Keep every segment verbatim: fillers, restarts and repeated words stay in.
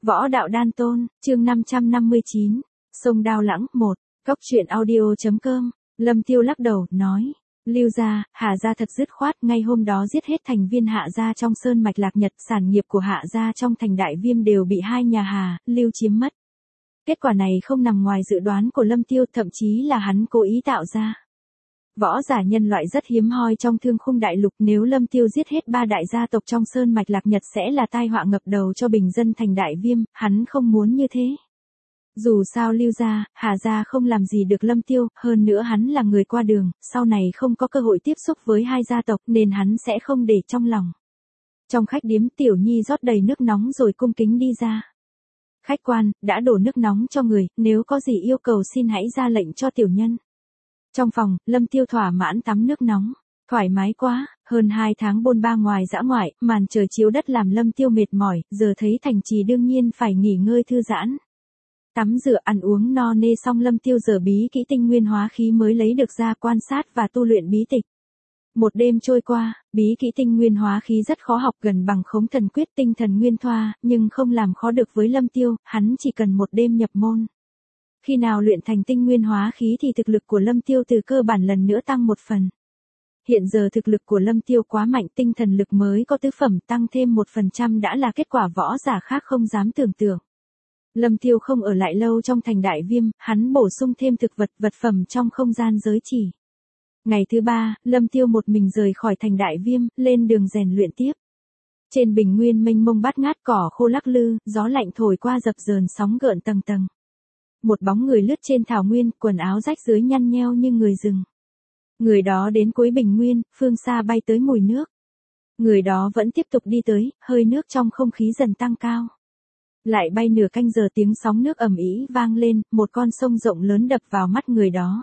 Võ đạo đan tôn, chương năm trăm năm mươi chín, sông Đao Lãng, một, Cóc truyện audio chấm com, Lâm Tiêu lắc đầu, nói, Lưu gia, Hạ gia thật dứt khoát, ngay hôm đó giết hết thành viên Hạ gia trong sơn mạch Lạc Nhật, sản nghiệp của Hạ gia trong thành Đại Viêm đều bị hai nhà Hà, Lưu chiếm mất. Kết quả này không nằm ngoài dự đoán của Lâm Tiêu, thậm chí là hắn cố ý tạo ra. Võ giả nhân loại rất hiếm hoi trong thương khung đại lục, nếu Lâm Tiêu giết hết ba đại gia tộc trong sơn mạch Lạc Nhật sẽ là tai họa ngập đầu cho bình dân thành Đại Viêm, hắn không muốn như thế. Dù sao Lưu gia, Hà gia không làm gì được Lâm Tiêu, hơn nữa hắn là người qua đường, sau này không có cơ hội tiếp xúc với hai gia tộc nên hắn sẽ không để trong lòng. Trong khách điếm, Tiểu Nhi rót đầy nước nóng rồi cung kính đi ra. Khách quan, đã đổ nước nóng cho người, nếu có gì yêu cầu xin hãy ra lệnh cho tiểu nhân. Trong phòng, Lâm Tiêu thỏa mãn tắm nước nóng. Thoải mái quá, hơn hai tháng bôn ba ngoài dã ngoại, màn trời chiếu đất làm Lâm Tiêu mệt mỏi, giờ thấy thành trì đương nhiên phải nghỉ ngơi thư giãn. Tắm rửa ăn uống no nê xong Lâm Tiêu giờ bí kỹ tinh nguyên hóa khí mới lấy được ra quan sát và tu luyện bí tịch. Một đêm trôi qua, bí kỹ tinh nguyên hóa khí rất khó học, gần bằng khống thần quyết tinh thần nguyên thoa, nhưng không làm khó được với Lâm Tiêu, hắn chỉ cần một đêm nhập môn. Khi nào luyện thành tinh nguyên hóa khí thì thực lực của Lâm Tiêu từ cơ bản lần nữa tăng một phần. Hiện giờ thực lực của Lâm Tiêu quá mạnh, tinh thần lực mới có tứ phẩm tăng thêm một phần trăm đã là kết quả võ giả khác không dám tưởng tượng. Lâm Tiêu không ở lại lâu trong thành Đại Viêm, hắn bổ sung thêm thực vật, vật phẩm trong không gian giới chỉ. Ngày thứ ba, Lâm Tiêu một mình rời khỏi thành Đại Viêm, lên đường rèn luyện tiếp. Trên bình nguyên mênh mông bát ngát, cỏ khô lắc lư, gió lạnh thổi qua dập dờn, sóng gợn tầng tầng. Một bóng người lướt trên thảo nguyên, quần áo rách rưới nhăn nheo như người rừng. Người đó đến cuối bình nguyên, phương xa bay tới mùi nước. Người đó vẫn tiếp tục đi tới, hơi nước trong không khí dần tăng cao. Lại bay nửa canh giờ, tiếng sóng nước ầm ĩ vang lên, một con sông rộng lớn đập vào mắt người đó.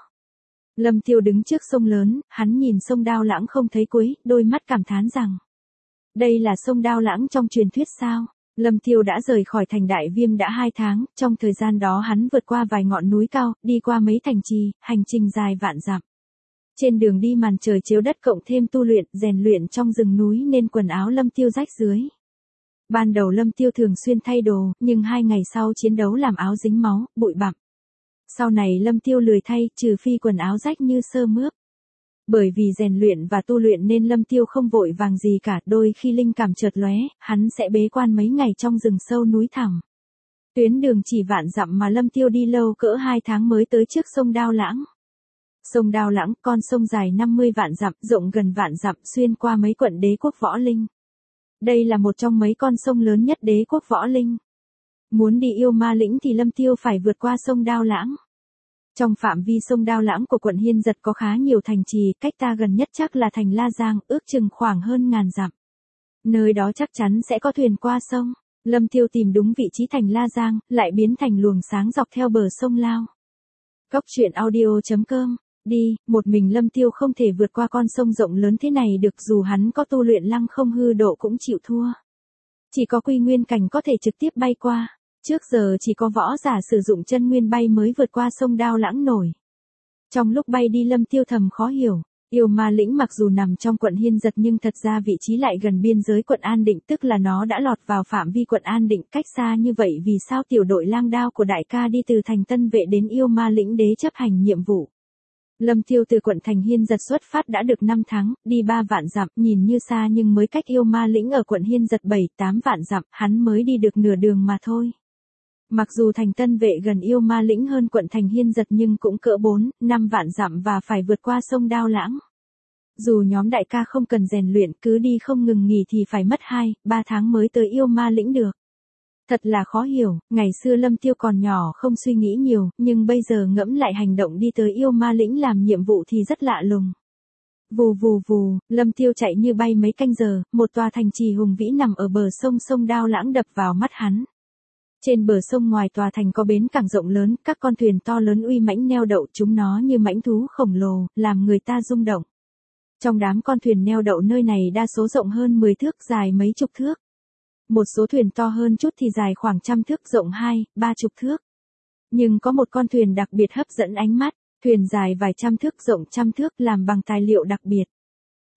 Lâm Tiêu đứng trước sông lớn, hắn nhìn sông Đao Lãng không thấy cuối, đôi mắt cảm thán rằng, đây là sông Đao Lãng trong truyền thuyết sao? Lâm Tiêu đã rời khỏi thành Đại Viêm đã hai tháng, trong thời gian đó hắn vượt qua vài ngọn núi cao, đi qua mấy thành trì, hành trình dài vạn dặm. Trên đường đi màn trời chiếu đất cộng thêm tu luyện, rèn luyện trong rừng núi nên quần áo Lâm Tiêu rách rưới. Ban đầu Lâm Tiêu thường xuyên thay đồ, nhưng hai ngày sau chiến đấu làm áo dính máu, bụi bặm. Sau này Lâm Tiêu lười thay, trừ phi quần áo rách như sơ mướp. Bởi vì rèn luyện và tu luyện nên Lâm Tiêu không vội vàng gì cả, đôi khi linh cảm chợt lóe, hắn sẽ bế quan mấy ngày trong rừng sâu núi thẳm. Tuyến đường chỉ vạn dặm mà Lâm Tiêu đi lâu cỡ hai tháng mới tới trước sông Đao Lãng. Sông Đao Lãng, con sông dài năm mươi vạn dặm, rộng gần vạn dặm, xuyên qua mấy quận đế quốc Võ Linh. Đây là một trong mấy con sông lớn nhất đế quốc Võ Linh. Muốn đi Yêu Ma Lĩnh thì Lâm Tiêu phải vượt qua sông Đao Lãng. Trong phạm vi sông Đao Lãng của quận Hiên Giật có khá nhiều thành trì, cách ta gần nhất chắc là thành La Giang, ước chừng khoảng hơn ngàn dặm. Nơi đó chắc chắn sẽ có thuyền qua sông. Lâm Tiêu tìm đúng vị trí thành La Giang, lại biến thành luồng sáng dọc theo bờ sông lao. Cóc truyện audio chấm com, đi, một mình Lâm Tiêu không thể vượt qua con sông rộng lớn thế này được, dù hắn có tu luyện lăng không hư độ cũng chịu thua. Chỉ có Quy Nguyên cảnh có thể trực tiếp bay qua. Trước giờ chỉ có võ giả sử dụng chân nguyên bay mới vượt qua sông Đao Lãng nổi. Trong lúc bay đi Lâm Tiêu thầm khó hiểu, Yêu Ma Lĩnh mặc dù nằm trong quận Hiên Giật nhưng thật ra vị trí lại gần biên giới quận An Định, tức là nó đã lọt vào phạm vi quận An Định. Cách xa như vậy vì sao tiểu đội lang đao của đại ca đi từ thành Tân Vệ đến Yêu Ma Lĩnh đế chấp hành nhiệm vụ. Lâm Tiêu từ quận thành Hiên Giật xuất phát đã được năm tháng, đi ba vạn dặm, nhìn như xa nhưng mới cách Yêu Ma Lĩnh ở quận Hiên Giật bảy tám vạn dặm, hắn mới đi được nửa đường mà thôi. Mặc dù thành Tân Vệ gần Yêu Ma Lĩnh hơn quận thành Hiên Giật nhưng cũng cỡ bốn năm vạn dặm và phải vượt qua sông Đao Lãng. Dù nhóm đại ca không cần rèn luyện, cứ đi không ngừng nghỉ thì phải mất hai ba tháng mới tới Yêu Ma Lĩnh được. Thật là khó hiểu, ngày xưa Lâm Tiêu còn nhỏ không suy nghĩ nhiều, nhưng bây giờ ngẫm lại hành động đi tới Yêu Ma Lĩnh làm nhiệm vụ thì rất lạ lùng. Vù vù vù, Lâm Tiêu chạy như bay mấy canh giờ, một tòa thành trì hùng vĩ nằm ở bờ sông sông Đao Lãng đập vào mắt hắn. Trên bờ sông ngoài tòa thành có bến cảng rộng lớn, các con thuyền to lớn uy mãnh neo đậu, chúng nó như mãnh thú khổng lồ, làm người ta rung động. Trong đám con thuyền neo đậu nơi này đa số rộng hơn mười thước, dài mấy chục thước. Một số thuyền to hơn chút thì dài khoảng trăm thước, rộng hai, ba chục thước. Nhưng có một con thuyền đặc biệt hấp dẫn ánh mắt, thuyền dài vài trăm thước, rộng trăm thước, làm bằng tài liệu đặc biệt.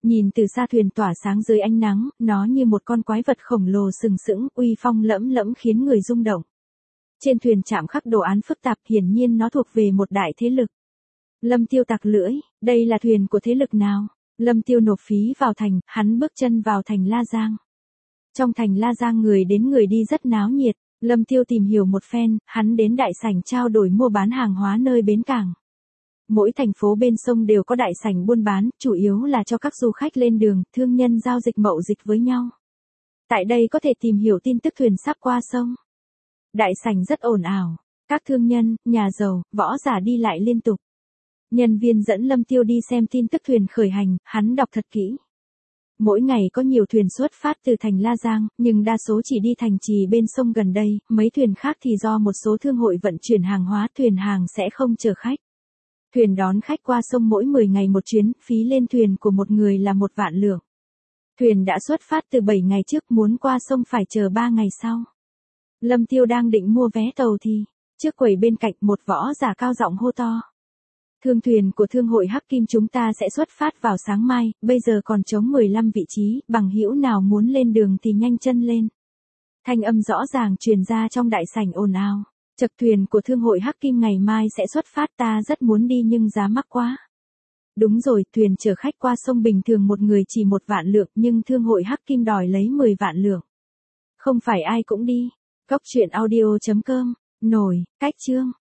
Nhìn từ xa thuyền tỏa sáng dưới ánh nắng, nó như một con quái vật khổng lồ sừng sững, uy phong lẫm lẫm khiến người rung động. Trên thuyền chạm khắc đồ án phức tạp, hiển nhiên nó thuộc về một đại thế lực. Lâm Tiêu tặc lưỡi, đây là thuyền của thế lực nào? Lâm Tiêu nộp phí vào thành, hắn bước chân vào thành La Giang. Trong thành La Giang người đến người đi rất náo nhiệt, Lâm Tiêu tìm hiểu một phen, hắn đến đại sảnh trao đổi mua bán hàng hóa nơi bến cảng. Mỗi thành phố bên sông đều có đại sảnh buôn bán, chủ yếu là cho các du khách lên đường, thương nhân giao dịch mậu dịch với nhau. Tại đây có thể tìm hiểu tin tức thuyền sắp qua sông. Đại sảnh rất ồn ào, các thương nhân, nhà giàu, võ giả đi lại liên tục. Nhân viên dẫn Lâm Tiêu đi xem tin tức thuyền khởi hành, hắn đọc thật kỹ. Mỗi ngày có nhiều thuyền xuất phát từ thành La Giang, nhưng đa số chỉ đi thành trì bên sông gần đây, mấy thuyền khác thì do một số thương hội vận chuyển hàng hóa, thuyền hàng sẽ không chở khách. Thuyền đón khách qua sông mỗi mười ngày một chuyến, phí lên thuyền của một người là một vạn lượng. Thuyền đã xuất phát từ bảy ngày trước, muốn qua sông phải chờ ba ngày sau. Lâm Tiêu đang định mua vé tàu thì, trước quầy bên cạnh một võ giả cao giọng hô to. Thương thuyền của thương hội Hắc Kim chúng ta sẽ xuất phát vào sáng mai, bây giờ còn trống mười lăm vị trí, bằng hữu nào muốn lên đường thì nhanh chân lên. Thanh âm rõ ràng truyền ra trong đại sảnh ồn ào. Chật, thuyền của thương hội Hắc Kim ngày mai sẽ xuất phát, ta rất muốn đi nhưng giá mắc quá. Đúng rồi, thuyền chở khách qua sông bình thường một người chỉ một vạn lượng nhưng thương hội Hắc Kim đòi lấy mười vạn lượng. Không phải ai cũng đi. Cốc truyện audio chấm com, nổi, cách chương.